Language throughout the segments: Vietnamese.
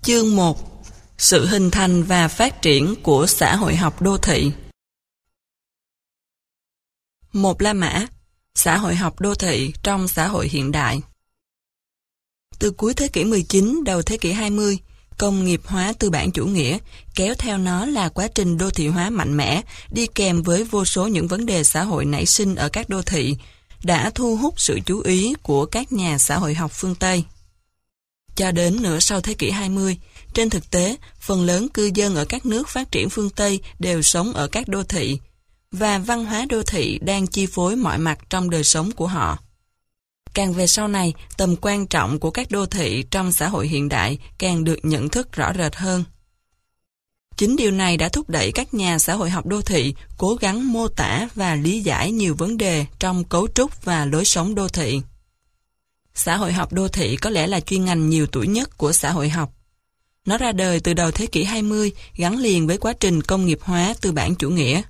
Chương 1. Sự hình thành và phát triển của xã hội học đô thị. 1. La Mã, xã hội học đô thị trong xã hội hiện đại. Từ cuối thế kỷ 19, đầu thế kỷ 20, công nghiệp hóa tư bản chủ nghĩa kéo theo nó là quá trình đô thị hóa mạnh mẽ, đi kèm với vô số những vấn đề xã hội nảy sinh ở các đô thị, đã thu hút sự chú ý của các nhà xã hội học phương Tây. Cho đến nửa sau thế kỷ 20, trên thực tế, phần lớn cư dân ở các nước phát triển phương Tây đều sống ở các đô thị, và văn hóa đô thị đang chi phối mọi mặt trong đời sống của họ. Càng về sau này, tầm quan trọng của các đô thị trong xã hội hiện đại càng được nhận thức rõ rệt hơn. Chính điều này đã thúc đẩy các nhà xã hội học đô thị cố gắng mô tả và lý giải nhiều vấn đề trong cấu trúc và lối sống đô thị. Xã hội học đô thị có lẽ là chuyên ngành nhiều tuổi nhất của xã hội học. Nó ra đời từ đầu thế kỷ 20 gắn liền với quá trình công nghiệp hóa tư bản chủ nghĩa.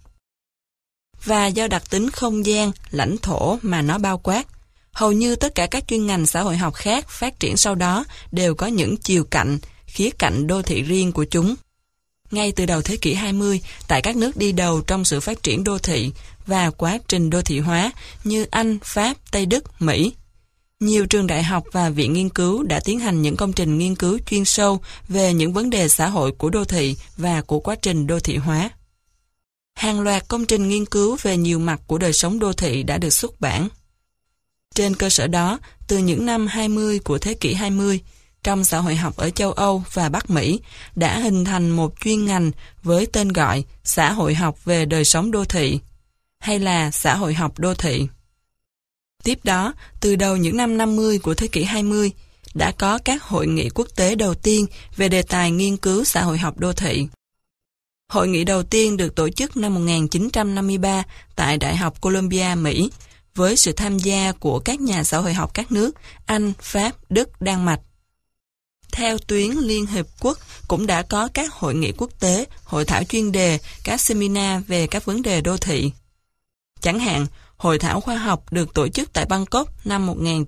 Và do đặc tính không gian, lãnh thổ mà nó bao quát, hầu như tất cả các chuyên ngành xã hội học khác phát triển sau đó đều có những chiều cạnh, khía cạnh đô thị riêng của chúng. Ngay từ đầu thế kỷ 20, tại các nước đi đầu trong sự phát triển đô thị và quá trình đô thị hóa như Anh, Pháp, Tây Đức, Mỹ, nhiều trường đại học và viện nghiên cứu đã tiến hành những công trình nghiên cứu chuyên sâu về những vấn đề xã hội của đô thị và của quá trình đô thị hóa. Hàng loạt công trình nghiên cứu về nhiều mặt của đời sống đô thị đã được xuất bản. Trên cơ sở đó, từ những năm 20 của thế kỷ 20, trong xã hội học ở châu Âu và Bắc Mỹ đã hình thành một chuyên ngành với tên gọi xã hội học về đời sống đô thị, hay là xã hội học đô thị. Tiếp đó, từ đầu những năm 50 của thế kỷ 20, đã có các hội nghị quốc tế đầu tiên về đề tài nghiên cứu xã hội học đô thị. Hội nghị đầu tiên được tổ chức năm 1953 tại Đại học Columbia, Mỹ, với sự tham gia của các nhà xã hội học các nước Anh, Pháp, Đức, Đan Mạch. Theo tuyến Liên Hiệp Quốc cũng đã có các hội nghị quốc tế, hội thảo chuyên đề, các seminar về các vấn đề đô thị. Chẳng hạn, hội thảo khoa học được tổ chức tại Bangkok năm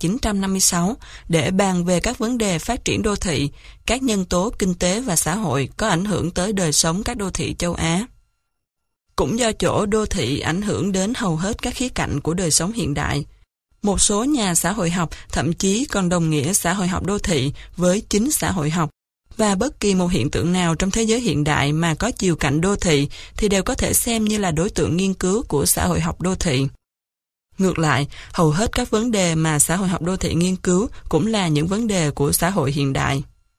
1956 để bàn về các vấn đề phát triển đô thị, các nhân tố kinh tế và xã hội có ảnh hưởng tới đời sống các đô thị châu Á. Cũng do chỗ đô thị ảnh hưởng đến hầu hết các khía cạnh của đời sống hiện đại, một số nhà xã hội học thậm chí còn đồng nghĩa xã hội học đô thị với chính xã hội học, và bất kỳ một hiện tượng nào trong thế giới hiện đại mà có chiều cạnh đô thị thì đều có thể xem như là đối tượng nghiên cứu của xã hội học đô thị. Ngược lại, hầu hết các vấn đề mà xã hội học đô thị nghiên cứu cũng là những vấn đề của xã hội hiện đại.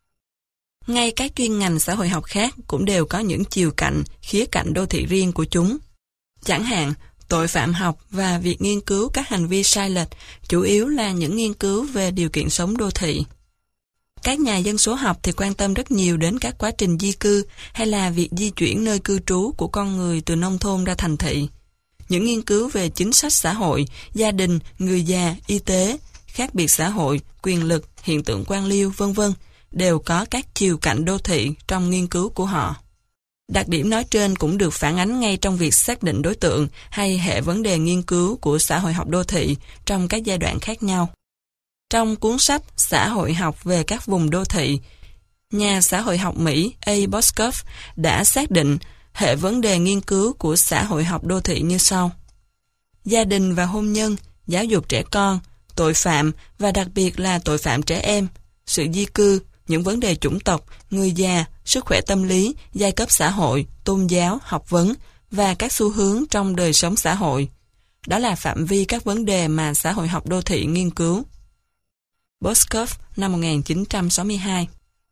Ngay các chuyên ngành xã hội học khác cũng đều có những chiều cạnh, khía cạnh đô thị riêng của chúng. Chẳng hạn, tội phạm học và việc nghiên cứu các hành vi sai lệch chủ yếu là những nghiên cứu về điều kiện sống đô thị. Các nhà dân số học thì quan tâm rất nhiều đến các quá trình di cư hay là việc di chuyển nơi cư trú của con người từ nông thôn ra thành thị. Những nghiên cứu về chính sách xã hội, gia đình, người già, y tế, khác biệt xã hội, quyền lực, hiện tượng quan liêu, v.v. đều có các chiều cạnh đô thị trong nghiên cứu của họ. Đặc điểm nói trên cũng được phản ánh ngay trong việc xác định đối tượng hay hệ vấn đề nghiên cứu của xã hội học đô thị trong các giai đoạn khác nhau. Trong cuốn sách Xã hội học về các vùng đô thị, nhà xã hội học Mỹ A. Boscoff đã xác định hệ vấn đề nghiên cứu của xã hội học đô thị như sau: gia đình và hôn nhân, giáo dục trẻ con, tội phạm và đặc biệt là tội phạm trẻ em, sự di cư, những vấn đề chủng tộc, người già, sức khỏe tâm lý, giai cấp xã hội, tôn giáo, học vấn và các xu hướng trong đời sống xã hội. Đó là phạm vi các vấn đề mà xã hội học đô thị nghiên cứu. Boscoff năm 1962.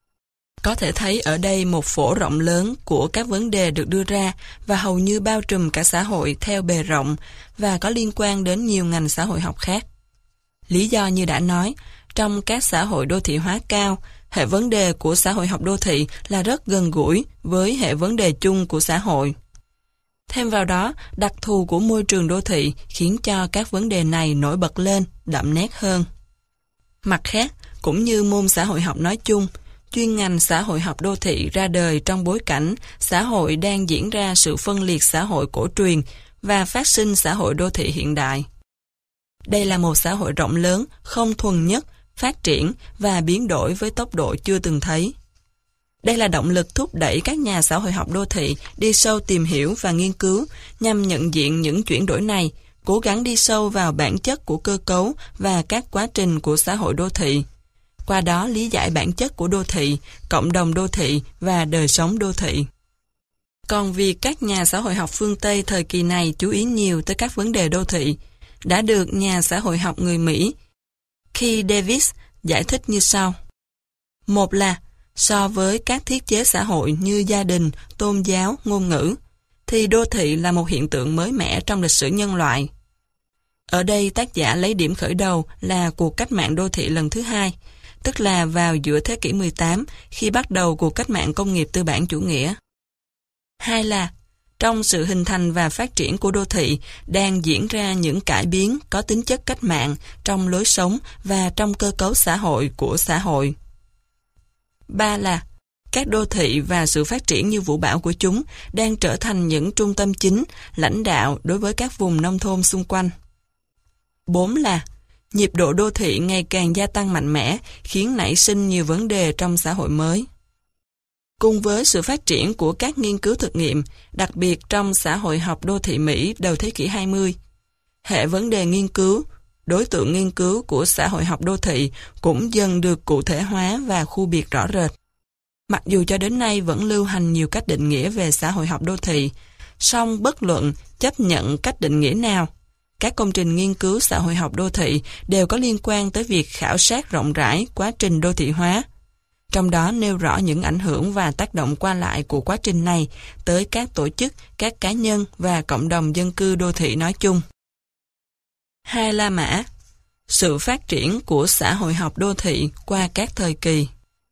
Có thể thấy ở đây một phổ rộng lớn của các vấn đề được đưa ra và hầu như bao trùm cả xã hội theo bề rộng và có liên quan đến nhiều ngành xã hội học khác. Lý do như đã nói, trong các xã hội đô thị hóa cao, hệ vấn đề của xã hội học đô thị là rất gần gũi với hệ vấn đề chung của xã hội. Thêm vào đó, đặc thù của môi trường đô thị khiến cho các vấn đề này nổi bật lên, đậm nét hơn. Mặt khác, cũng như môn xã hội học nói chung, chuyên ngành xã hội học đô thị ra đời trong bối cảnh xã hội đang diễn ra sự phân liệt xã hội cổ truyền và phát sinh xã hội đô thị hiện đại. Đây là một xã hội rộng lớn, không thuần nhất, phát triển và biến đổi với tốc độ chưa từng thấy. Đây là động lực thúc đẩy các nhà xã hội học đô thị đi sâu tìm hiểu và nghiên cứu nhằm nhận diện những chuyển đổi này, cố gắng đi sâu vào bản chất của cơ cấu và các quá trình của xã hội đô thị. Qua đó lý giải bản chất của đô thị, cộng đồng đô thị và đời sống đô thị. Còn việc các nhà xã hội học phương Tây thời kỳ này chú ý nhiều tới các vấn đề đô thị, đã được nhà xã hội học người Mỹ Keith Davis giải thích như sau. Một là, so với các thiết chế xã hội như gia đình, tôn giáo, ngôn ngữ, thì đô thị là một hiện tượng mới mẻ trong lịch sử nhân loại. Ở đây tác giả lấy điểm khởi đầu là cuộc cách mạng đô thị lần thứ hai, tức là vào giữa thế kỷ 18 khi bắt đầu cuộc cách mạng công nghiệp tư bản chủ nghĩa. Hai là, trong sự hình thành và phát triển của đô thị đang diễn ra những cải biến có tính chất cách mạng trong lối sống và trong cơ cấu xã hội của xã hội. Ba là, các đô thị và sự phát triển như vũ bão của chúng đang trở thành những trung tâm chính, lãnh đạo đối với các vùng nông thôn xung quanh. 4 là, nhịp độ đô thị ngày càng gia tăng mạnh mẽ, khiến nảy sinh nhiều vấn đề trong xã hội mới. Cùng với sự phát triển của các nghiên cứu thực nghiệm, đặc biệt trong xã hội học đô thị Mỹ đầu thế kỷ 20, hệ vấn đề nghiên cứu, đối tượng nghiên cứu của xã hội học đô thị cũng dần được cụ thể hóa và khu biệt rõ rệt. Mặc dù cho đến nay vẫn lưu hành nhiều cách định nghĩa về xã hội học đô thị, song bất luận chấp nhận cách định nghĩa nào, các công trình nghiên cứu xã hội học đô thị đều có liên quan tới việc khảo sát rộng rãi quá trình đô thị hóa, trong đó nêu rõ những ảnh hưởng và tác động qua lại của quá trình này tới các tổ chức, các cá nhân và cộng đồng dân cư đô thị nói chung. 2 La Mã, sự phát triển của xã hội học đô thị qua các thời kỳ.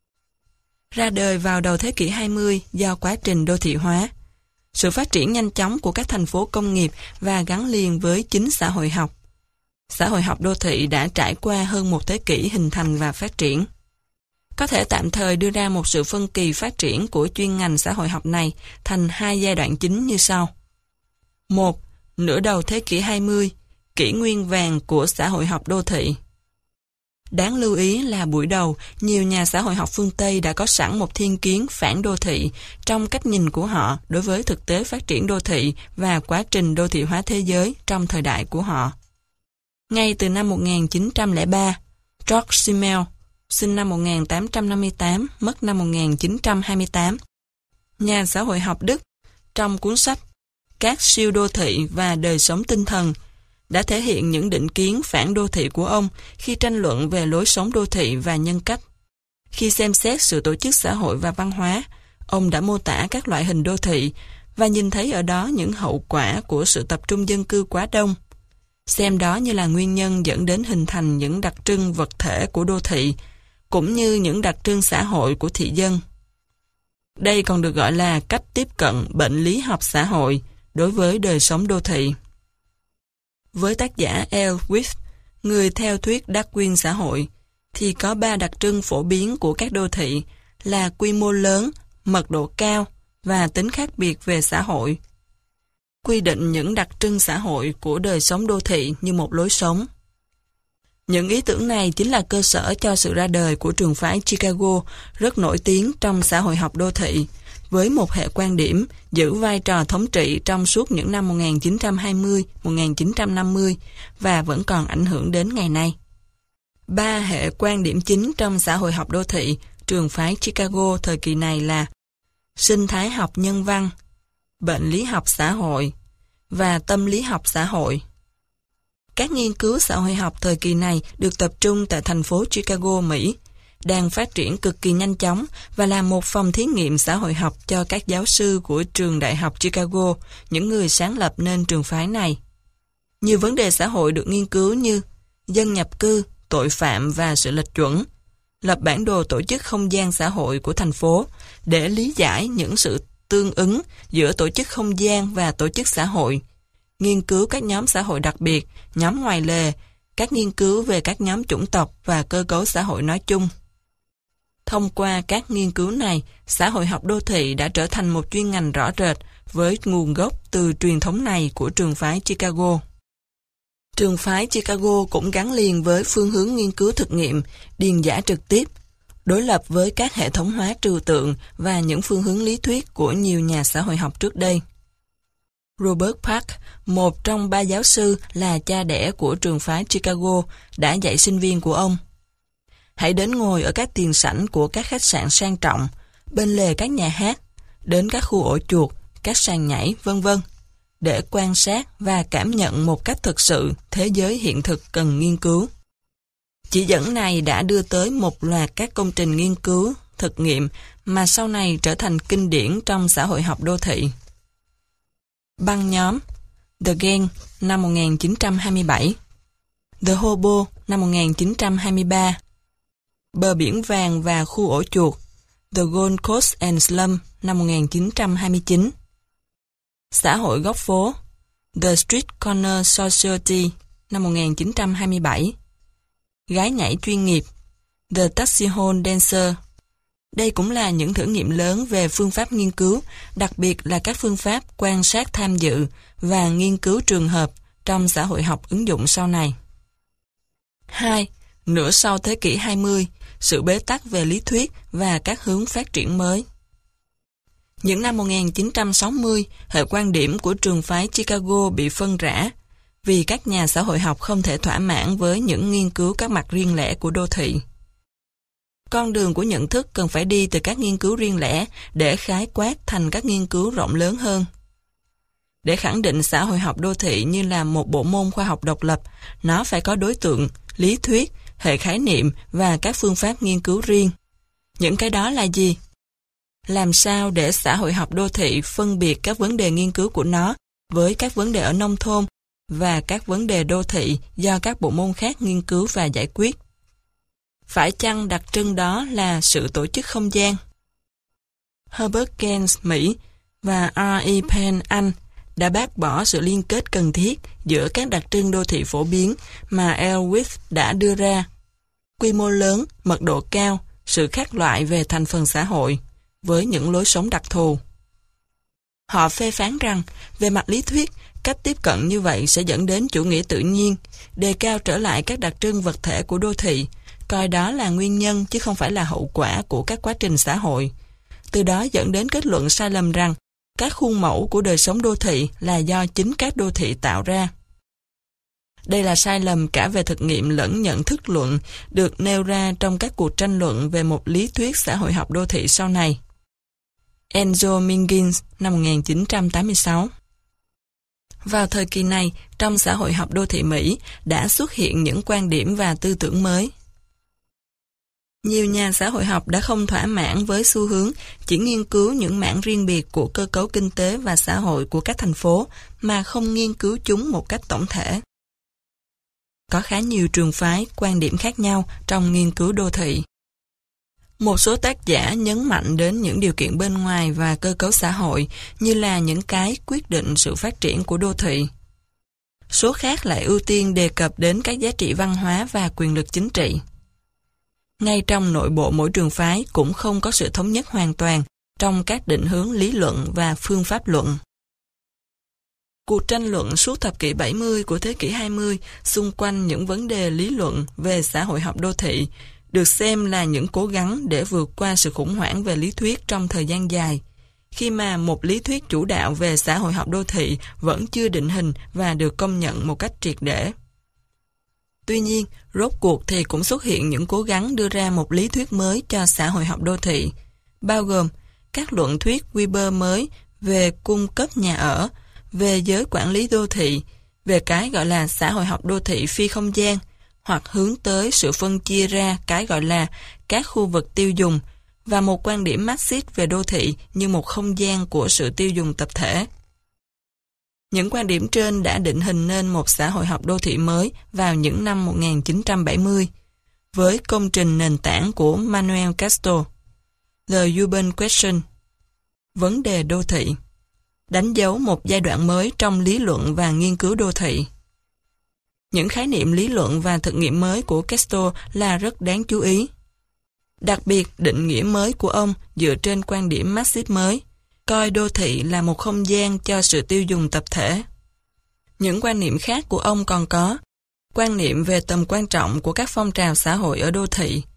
Ra đời vào đầu thế kỷ 20 do quá trình đô thị hóa, sự phát triển nhanh chóng của các thành phố công nghiệp và gắn liền với chính xã hội học. Xã hội học đô thị đã trải qua hơn một thế kỷ hình thành và phát triển. Có thể tạm thời đưa ra một sự phân kỳ phát triển của chuyên ngành xã hội học này thành hai giai đoạn chính như sau. 1. Nửa đầu thế kỷ 20, kỷ nguyên vàng của xã hội học đô thị. Đáng lưu ý là buổi đầu, nhiều nhà xã hội học phương Tây đã có sẵn một thiên kiến phản đô thị trong cách nhìn của họ đối với thực tế phát triển đô thị và quá trình đô thị hóa thế giới trong thời đại của họ. Ngay từ năm 1903, George Simmel, sinh năm 1858, mất năm 1928, nhà xã hội học Đức, trong cuốn sách Các siêu đô thị và đời sống tinh thần, đã thể hiện những định kiến phản đô thị của ông khi tranh luận về lối sống đô thị và nhân cách. Khi xem xét sự tổ chức xã hội và văn hóa, ông đã mô tả các loại hình đô thị và nhìn thấy ở đó những hậu quả của sự tập trung dân cư quá đông, xem đó như là nguyên nhân dẫn đến hình thành những đặc trưng vật thể của đô thị, cũng như những đặc trưng xã hội của thị dân. Đây còn được gọi là cách tiếp cận bệnh lý học xã hội đối với đời sống đô thị. Với tác giả L. Swift, người theo thuyết Darwin xã hội, thì có 3 đặc trưng phổ biến của các đô thị là quy mô lớn, mật độ cao và tính khác biệt về xã hội. Quy định những đặc trưng xã hội của đời sống đô thị như một lối sống. Những ý tưởng này chính là cơ sở cho sự ra đời của trường phái Chicago rất nổi tiếng trong xã hội học đô thị, với một hệ quan điểm giữ vai trò thống trị trong suốt những năm 1920-1950 và vẫn còn ảnh hưởng đến ngày nay. 3 hệ quan điểm chính trong xã hội học đô thị, trường phái Chicago thời kỳ này là sinh thái học nhân văn, bệnh lý học xã hội và tâm lý học xã hội. Các nghiên cứu xã hội học thời kỳ này được tập trung tại thành phố Chicago, Mỹ, đang phát triển cực kỳ nhanh chóng và là một phòng thí nghiệm xã hội học cho các giáo sư của trường đại học Chicago, những người sáng lập nên trường phái này. Nhiều vấn đề xã hội được nghiên cứu như dân nhập cư, tội phạm và sự lệch chuẩn, lập bản đồ tổ chức không gian xã hội của thành phố để lý giải những sự tương ứng giữa tổ chức không gian và tổ chức xã hội, nghiên cứu các nhóm xã hội đặc biệt, nhóm ngoài lề, các nghiên cứu về các nhóm chủng tộc và cơ cấu xã hội nói chung. Thông qua các nghiên cứu này, xã hội học đô thị đã trở thành một chuyên ngành rõ rệt với nguồn gốc từ truyền thống này của trường phái Chicago. Trường phái Chicago cũng gắn liền với phương hướng nghiên cứu thực nghiệm, điền dã trực tiếp, đối lập với các hệ thống hóa trừu tượng và những phương hướng lý thuyết của nhiều nhà xã hội học trước đây. Robert Park, một trong 3 giáo sư là cha đẻ của trường phái Chicago, đã dạy sinh viên của ông: hãy đến ngồi ở các tiền sảnh của các khách sạn sang trọng, bên lề các nhà hát, đến các khu ổ chuột, các sàn nhảy, vân vân, để quan sát và cảm nhận một cách thực sự thế giới hiện thực cần nghiên cứu. Chỉ dẫn này đã đưa tới một loạt các công trình nghiên cứu, thực nghiệm mà sau này trở thành kinh điển trong xã hội học đô thị. Băng nhóm The Gang năm 1927, The Hobo năm 1923, Bờ biển vàng và khu ổ chuột The Gold Coast and Slum năm 1929, Xã hội góc phố The Street Corner Society năm 1927, Gái nhảy chuyên nghiệp The Taxi Hall Dancer. Đây cũng là những thử nghiệm lớn về phương pháp nghiên cứu, đặc biệt là các phương pháp quan sát tham dự và nghiên cứu trường hợp trong xã hội học ứng dụng sau này. 2. Nửa sau thế kỷ 20, sự bế tắc về lý thuyết và các hướng phát triển mới. Những năm 1960, hệ quan điểm của trường phái Chicago bị phân rã vì các nhà xã hội học không thể thỏa mãn với những nghiên cứu các mặt riêng lẻ của đô thị. Con đường của nhận thức cần phải đi từ các nghiên cứu riêng lẻ để khái quát thành các nghiên cứu rộng lớn hơn. Để khẳng định xã hội học đô thị như là một bộ môn khoa học độc lập, nó phải có đối tượng, lý thuyết, hệ khái niệm và các phương pháp nghiên cứu riêng. Những cái đó là gì? Làm sao để xã hội học đô thị phân biệt các vấn đề nghiên cứu của nó với các vấn đề ở nông thôn và các vấn đề đô thị do các bộ môn khác nghiên cứu và giải quyết? Phải chăng đặc trưng đó là sự tổ chức không gian? Herbert Gaines Mỹ và R.E. Penn Anh đã bác bỏ sự liên kết cần thiết giữa các đặc trưng đô thị phổ biến mà Elwith đã đưa ra: quy mô lớn, mật độ cao, sự khác loại về thành phần xã hội, với những lối sống đặc thù. Họ phê phán rằng, về mặt lý thuyết, cách tiếp cận như vậy sẽ dẫn đến chủ nghĩa tự nhiên, đề cao trở lại các đặc trưng vật thể của đô thị, coi đó là nguyên nhân chứ không phải là hậu quả của các quá trình xã hội. Từ đó dẫn đến kết luận sai lầm rằng các khuôn mẫu của đời sống đô thị là do chính các đô thị tạo ra. Đây là sai lầm cả về thực nghiệm lẫn nhận thức luận được nêu ra trong các cuộc tranh luận về một lý thuyết xã hội học đô thị sau này. Enzo Minghins năm 1986. Vào thời kỳ này, trong xã hội học đô thị Mỹ đã xuất hiện những quan điểm và tư tưởng mới. Nhiều nhà xã hội học đã không thỏa mãn với xu hướng chỉ nghiên cứu những mảng riêng biệt của cơ cấu kinh tế và xã hội của các thành phố mà không nghiên cứu chúng một cách tổng thể. Có khá nhiều trường phái, quan điểm khác nhau trong nghiên cứu đô thị. Một số tác giả nhấn mạnh đến những điều kiện bên ngoài và cơ cấu xã hội như là những cái quyết định sự phát triển của đô thị. Số khác lại ưu tiên đề cập đến các giá trị văn hóa và quyền lực chính trị. Ngay trong nội bộ mỗi trường phái cũng không có sự thống nhất hoàn toàn trong các định hướng lý luận và phương pháp luận. Cuộc tranh luận suốt thập kỷ 70 của thế kỷ 20 xung quanh những vấn đề lý luận về xã hội học đô thị được xem là những cố gắng để vượt qua sự khủng hoảng về lý thuyết trong thời gian dài, khi mà một lý thuyết chủ đạo về xã hội học đô thị vẫn chưa định hình và được công nhận một cách triệt để. Tuy nhiên, rốt cuộc thì cũng xuất hiện những cố gắng đưa ra một lý thuyết mới cho xã hội học đô thị, bao gồm các luận thuyết Weber mới về cung cấp nhà ở, về giới quản lý đô thị, về cái gọi là xã hội học đô thị phi không gian, hoặc hướng tới sự phân chia ra cái gọi là các khu vực tiêu dùng, và một quan điểm Marxist về đô thị như một không gian của sự tiêu dùng tập thể. Những quan điểm trên đã định hình nên một xã hội học đô thị mới vào những năm 1970, với công trình nền tảng của Manuel Castro, The Urban Question, vấn đề đô thị, đánh dấu một giai đoạn mới trong lý luận và nghiên cứu đô thị. Những khái niệm lý luận và thực nghiệm mới của Castro là rất đáng chú ý. Đặc biệt, định nghĩa mới của ông dựa trên quan điểm Marxist mới, coi đô thị là một không gian cho sự tiêu dùng tập thể. Những quan niệm khác của ông còn có quan niệm về tầm quan trọng của các phong trào xã hội ở đô thị,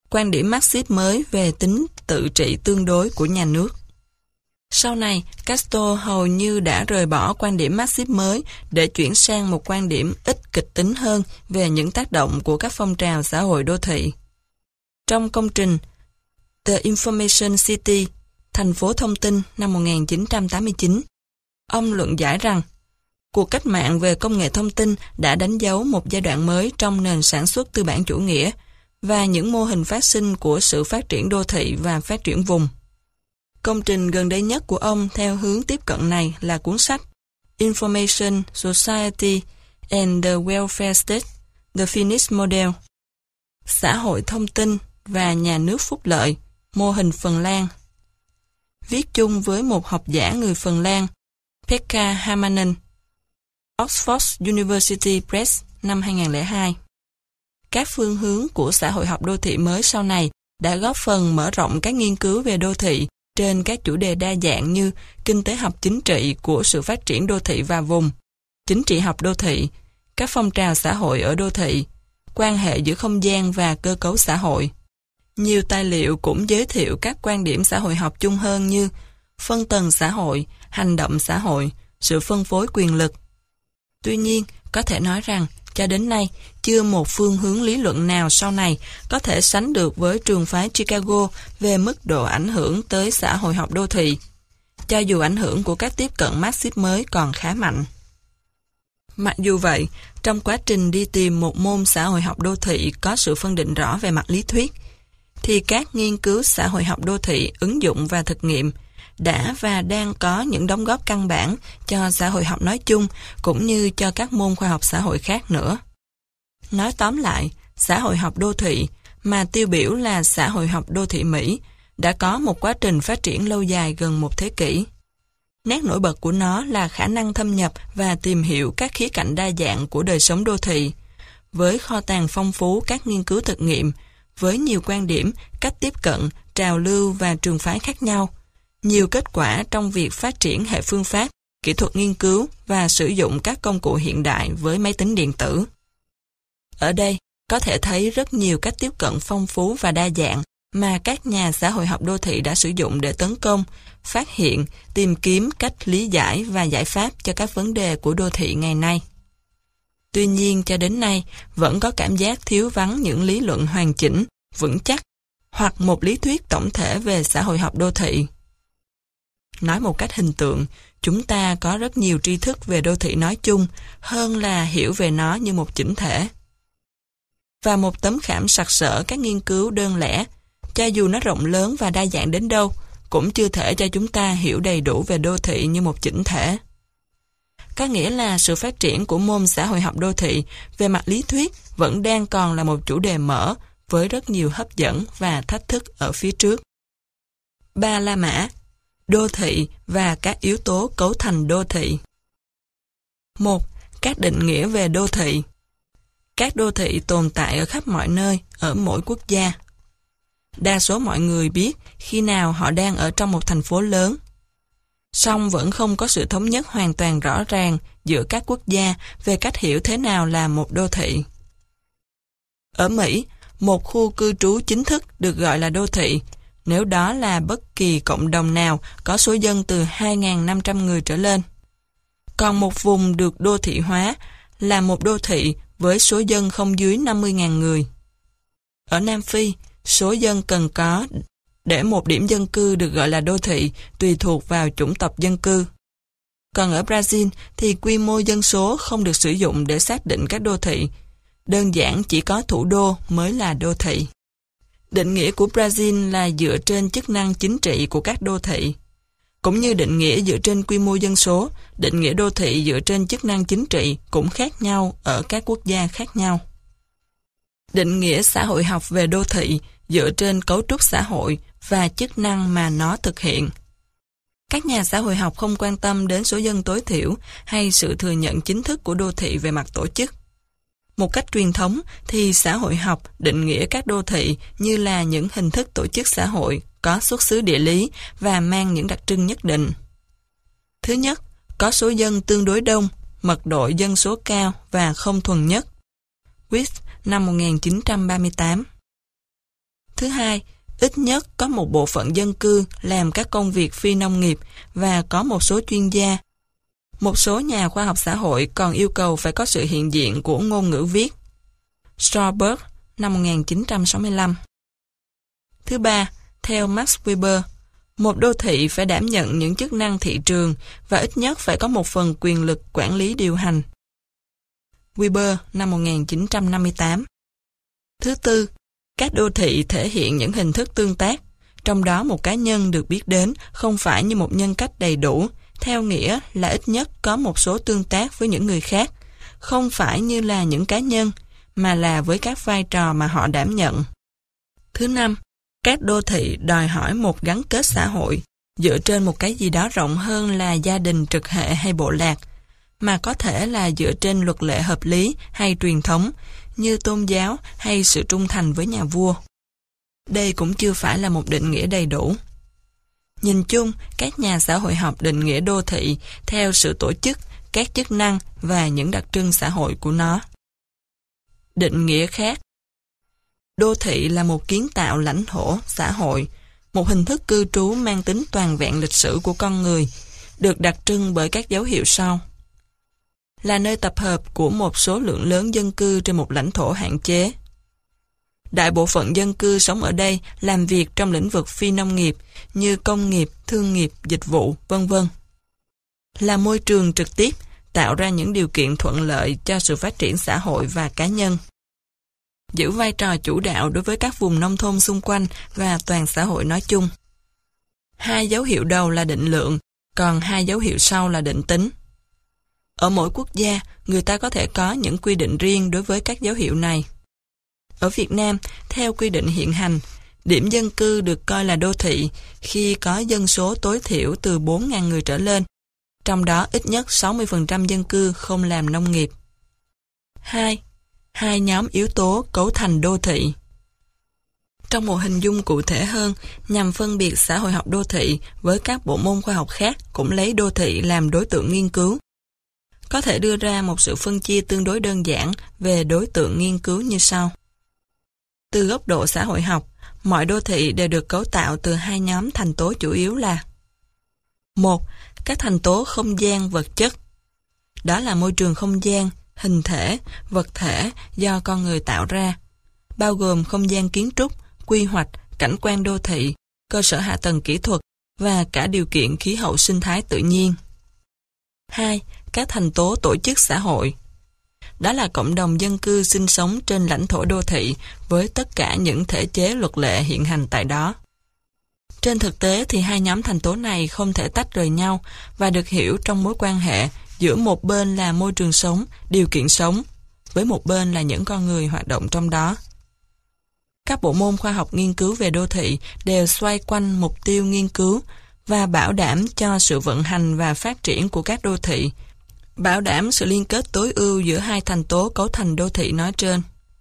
quan điểm Marxist mới về tính tự trị tương đối của nhà nước. Sau này, Castro hầu như đã rời bỏ quan điểm Marxist mới để chuyển sang một quan điểm ít kịch tính hơn về những tác động của các phong trào xã hội đô thị. Trong công trình The Information City, thành phố thông tin năm 1989, ông luận giải rằng cuộc cách mạng về công nghệ thông tin đã đánh dấu một giai đoạn mới trong nền sản xuất tư bản chủ nghĩa và những mô hình phát sinh của sự phát triển đô thị và phát triển vùng. Công trình gần đây nhất của ông theo hướng tiếp cận này là cuốn sách Information Society and the Welfare State, The Finnish Model, xã hội thông tin và nhà nước phúc lợi, mô hình Phần Lan. Viết chung với một học giả người Phần Lan, Pekka Hamanen, Oxford University Press năm 2002. Các phương hướng của xã hội học đô thị mới sau này đã góp phần mở rộng các nghiên cứu về đô thị trên các chủ đề đa dạng như kinh tế học chính trị của sự phát triển đô thị và vùng, chính trị học đô thị, các phong trào xã hội ở đô thị, quan hệ giữa không gian và cơ cấu xã hội. Nhiều tài liệu cũng giới thiệu các quan điểm xã hội học chung hơn như phân tầng xã hội, hành động xã hội, sự phân phối quyền lực. Tuy nhiên, có thể nói rằng, cho đến nay, chưa một phương hướng lý luận nào sau này có thể sánh được với trường phái Chicago về mức độ ảnh hưởng tới xã hội học đô thị, cho dù ảnh hưởng của các tiếp cận Marxist mới còn khá mạnh. Mặc dù vậy, trong quá trình đi tìm một môn xã hội học đô thị có sự phân định rõ về mặt lý thuyết, thì các nghiên cứu xã hội học đô thị ứng dụng và thực nghiệm đã và đang có những đóng góp căn bản cho xã hội học nói chung cũng như cho các môn khoa học xã hội khác nữa. Nói tóm lại, xã hội học đô thị, mà tiêu biểu là xã hội học đô thị Mỹ, đã có một quá trình phát triển lâu dài gần một thế kỷ. Nét nổi bật của nó là khả năng thâm nhập và tìm hiểu các khía cạnh đa dạng của đời sống đô thị, với kho tàng phong phú các nghiên cứu thực nghiệm, với nhiều quan điểm, cách tiếp cận, trào lưu và trường phái khác nhau, nhiều kết quả trong việc phát triển hệ phương pháp, kỹ thuật nghiên cứu và sử dụng các công cụ hiện đại với máy tính điện tử. Ở đây, có thể thấy rất nhiều cách tiếp cận phong phú và đa dạng mà các nhà xã hội học đô thị đã sử dụng để tấn công, phát hiện, tìm kiếm cách lý giải và giải pháp cho các vấn đề của đô thị ngày nay. Tuy nhiên, cho đến nay, vẫn có cảm giác thiếu vắng những lý luận hoàn chỉnh, vững chắc, hoặc một lý thuyết tổng thể về xã hội học đô thị. Nói một cách hình tượng, chúng ta có rất nhiều tri thức về đô thị nói chung hơn là hiểu về nó như một chỉnh thể. Và một tấm khảm sặc sỡ các nghiên cứu đơn lẻ, cho dù nó rộng lớn và đa dạng đến đâu, cũng chưa thể cho chúng ta hiểu đầy đủ về đô thị như một chỉnh thể. Có nghĩa là sự phát triển của môn xã hội học đô thị về mặt lý thuyết vẫn đang còn là một chủ đề mở với rất nhiều hấp dẫn và thách thức ở phía trước. 3 La Mã, đô thị và các yếu tố cấu thành đô thị. 1. Các định nghĩa về đô thị. Các đô thị tồn tại ở khắp mọi nơi, ở mỗi quốc gia. Đa số mọi người biết khi nào họ đang ở trong một thành phố lớn. Song vẫn không có sự thống nhất hoàn toàn rõ ràng giữa các quốc gia về cách hiểu thế nào là một đô thị. Ở Mỹ, một khu cư trú chính thức được gọi là đô thị nếu đó là bất kỳ cộng đồng nào có số dân từ 2.500 người trở lên. Còn một vùng được đô thị hóa là một đô thị với số dân không dưới 50.000 người. Ở Nam Phi, số dân cần có để một điểm dân cư được gọi là đô thị tùy thuộc vào chủng tộc dân cư. Còn ở Brazil thì quy mô dân số không được sử dụng để xác định các đô thị. Đơn giản chỉ có thủ đô mới là đô thị. Định nghĩa của Brazil là dựa trên chức năng chính trị của các đô thị. Cũng như định nghĩa dựa trên quy mô dân số, định nghĩa đô thị dựa trên chức năng chính trị cũng khác nhau ở các quốc gia khác nhau. Định nghĩa xã hội học về đô thị dựa trên cấu trúc xã hội và chức năng mà nó thực hiện. Các nhà xã hội học không quan tâm đến số dân tối thiểu hay sự thừa nhận chính thức của đô thị về mặt tổ chức. Một cách truyền thống thì xã hội học định nghĩa các đô thị như là những hình thức tổ chức xã hội có xuất xứ địa lý và mang những đặc trưng nhất định. Thứ nhất, có số dân tương đối đông, mật độ dân số cao và không thuần nhất. Wyeth năm 1938. Thứ hai, ít nhất có một bộ phận dân cư làm các công việc phi nông nghiệp và có một số chuyên gia. Một số nhà khoa học xã hội còn yêu cầu phải có sự hiện diện của ngôn ngữ viết. Strawberg, năm 1965. Thứ ba, theo Max Weber, một đô thị phải đảm nhận những chức năng thị trường và ít nhất phải có một phần quyền lực quản lý điều hành. Weber, năm 1958. Thứ tư, các đô thị thể hiện những hình thức tương tác, trong đó một cá nhân được biết đến không phải như một nhân cách đầy đủ, theo nghĩa là ít nhất có một số tương tác với những người khác, không phải như là những cá nhân, mà là với các vai trò mà họ đảm nhận. Thứ năm, các đô thị đòi hỏi một gắn kết xã hội, dựa trên một cái gì đó rộng hơn là gia đình trực hệ hay bộ lạc, mà có thể là dựa trên luật lệ hợp lý hay truyền thống, như tôn giáo hay sự trung thành với nhà vua. Đây cũng chưa phải là một định nghĩa đầy đủ. Nhìn chung, các nhà xã hội học định nghĩa đô thị theo sự tổ chức, các chức năng và những đặc trưng xã hội của nó. Định nghĩa khác. Đô thị là một kiến tạo lãnh thổ, xã hội, một hình thức cư trú mang tính toàn vẹn lịch sử của con người, được đặc trưng bởi các dấu hiệu sau. Là nơi tập hợp của một số lượng lớn dân cư trên một lãnh thổ hạn chế. Đại bộ phận dân cư sống ở đây làm việc trong lĩnh vực phi nông nghiệp như công nghiệp, thương nghiệp, dịch vụ, v.v. Là môi trường trực tiếp, tạo ra những điều kiện thuận lợi cho sự phát triển xã hội và cá nhân. Giữ vai trò chủ đạo đối với các vùng nông thôn xung quanh và toàn xã hội nói chung. Hai dấu hiệu đầu là định lượng, còn hai dấu hiệu sau là định tính. Ở mỗi quốc gia, người ta có thể có những quy định riêng đối với các dấu hiệu này. Ở Việt Nam, theo quy định hiện hành, điểm dân cư được coi là đô thị khi có dân số tối thiểu từ 4.000 người trở lên, trong đó ít nhất 60% dân cư không làm nông nghiệp. 2. Hai nhóm yếu tố cấu thành đô thị. Trong một hình dung cụ thể hơn, nhằm phân biệt xã hội học đô thị với các bộ môn khoa học khác cũng lấy đô thị làm đối tượng nghiên cứu, có thể đưa ra một sự phân chia tương đối đơn giản về đối tượng nghiên cứu như sau. Từ góc độ xã hội học, mọi đô thị đều được cấu tạo từ hai nhóm thành tố chủ yếu là: 1. Các thành tố không gian vật chất. Đó là môi trường không gian, hình thể, vật thể do con người tạo ra, bao gồm không gian kiến trúc, quy hoạch, cảnh quan đô thị, cơ sở hạ tầng kỹ thuật và cả điều kiện khí hậu sinh thái tự nhiên. 2. Các thành tố tổ chức xã hội. Đó là cộng đồng dân cư sinh sống trên lãnh thổ đô thị với tất cả những thể chế luật lệ hiện hành tại đó. Trên thực tế thì hai nhóm thành tố này không thể tách rời nhau và được hiểu trong mối quan hệ giữa một bên là môi trường sống, điều kiện sống, với một bên là những con người hoạt động trong đó. Các bộ môn khoa học nghiên cứu về đô thị đều xoay quanh mục tiêu nghiên cứu và bảo đảm cho sự vận hành và phát triển của các đô thị, bảo đảm sự liên kết tối ưu giữa hai thành tố cấu thành đô thị nói trên.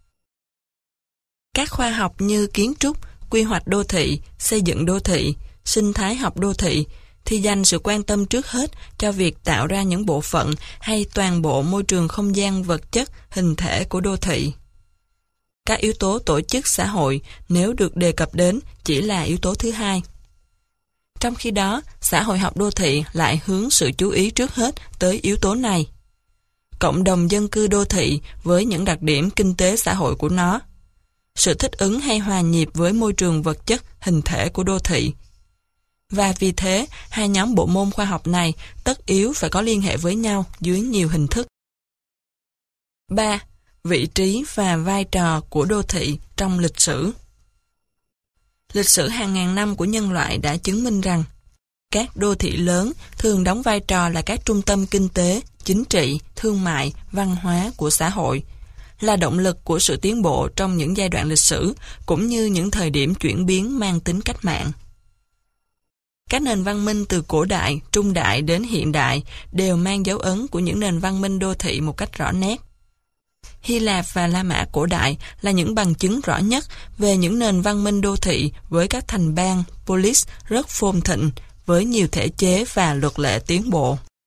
Các khoa học như kiến trúc, quy hoạch đô thị, xây dựng đô thị, sinh thái học đô thị thì dành sự quan tâm trước hết cho việc tạo ra những bộ phận hay toàn bộ môi trường không gian vật chất, hình thể của đô thị. Các yếu tố tổ chức xã hội nếu được đề cập đến chỉ là yếu tố thứ hai. Trong khi đó, xã hội học đô thị lại hướng sự chú ý trước hết tới yếu tố này. Cộng đồng dân cư đô thị với những đặc điểm kinh tế xã hội của nó, sự thích ứng hay hòa nhịp với môi trường vật chất, hình thể của đô thị. Và vì thế, hai nhóm bộ môn khoa học này tất yếu phải có liên hệ với nhau dưới nhiều hình thức. 3. Vị trí và vai trò của đô thị trong lịch sử. Lịch sử hàng ngàn năm của nhân loại đã chứng minh rằng các đô thị lớn thường đóng vai trò là các trung tâm kinh tế, chính trị, thương mại, văn hóa của xã hội, là động lực của sự tiến bộ trong những giai đoạn lịch sử cũng như những thời điểm chuyển biến mang tính cách mạng. Các nền văn minh từ cổ đại, trung đại đến hiện đại đều mang dấu ấn của những nền văn minh đô thị một cách rõ nét. Hy Lạp và La Mã cổ đại là những bằng chứng rõ nhất về những nền văn minh đô thị với các thành bang, polis rất phồn thịnh, với nhiều thể chế và luật lệ tiến bộ.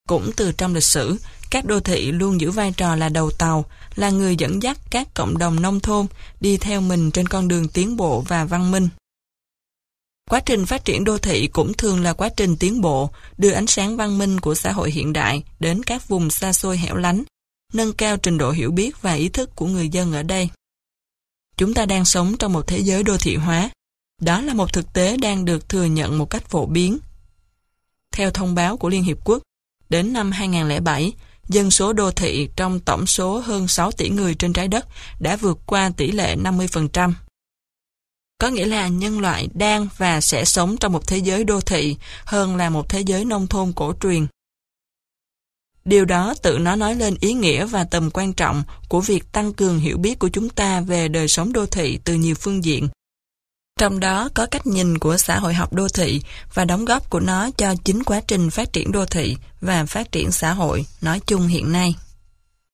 Cũng từ trong lịch sử, các đô thị luôn giữ vai trò là đầu tàu, là người dẫn dắt các cộng đồng nông thôn đi theo mình trên con đường tiến bộ và văn minh. Quá trình phát triển đô thị cũng thường là quá trình tiến bộ, đưa ánh sáng văn minh của xã hội hiện đại đến các vùng xa xôi hẻo lánh, nâng cao trình độ hiểu biết và ý thức của người dân ở đây. Chúng ta đang sống trong một thế giới đô thị hóa. Đó là một thực tế đang được thừa nhận một cách phổ biến. Theo thông báo của Liên Hiệp Quốc, đến năm 2007, dân số đô thị trong tổng số hơn 6 tỷ người trên trái đất đã vượt qua tỷ lệ 50%. Có nghĩa là nhân loại đang và sẽ sống trong một thế giới đô thị hơn là một thế giới nông thôn cổ truyền. Điều đó tự nó nói lên ý nghĩa và tầm quan trọng của việc tăng cường hiểu biết của chúng ta về đời sống đô thị từ nhiều phương diện. Trong đó có cách nhìn của xã hội học đô thị và đóng góp của nó cho chính quá trình phát triển đô thị và phát triển xã hội nói chung hiện nay.